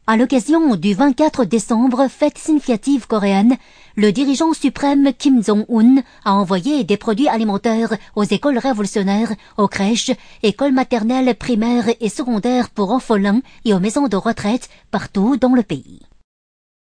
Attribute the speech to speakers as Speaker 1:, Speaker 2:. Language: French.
Speaker 1: À l'occasion du 24 décembre, fête significative coréenne, le dirigeant suprême Kim Jong-un a envoyé des produits alimentaires aux écoles révolutionnaires, aux crèches, écoles maternelles, primaires et secondaires pour orphelins et aux maisons de retraite partout dans le pays.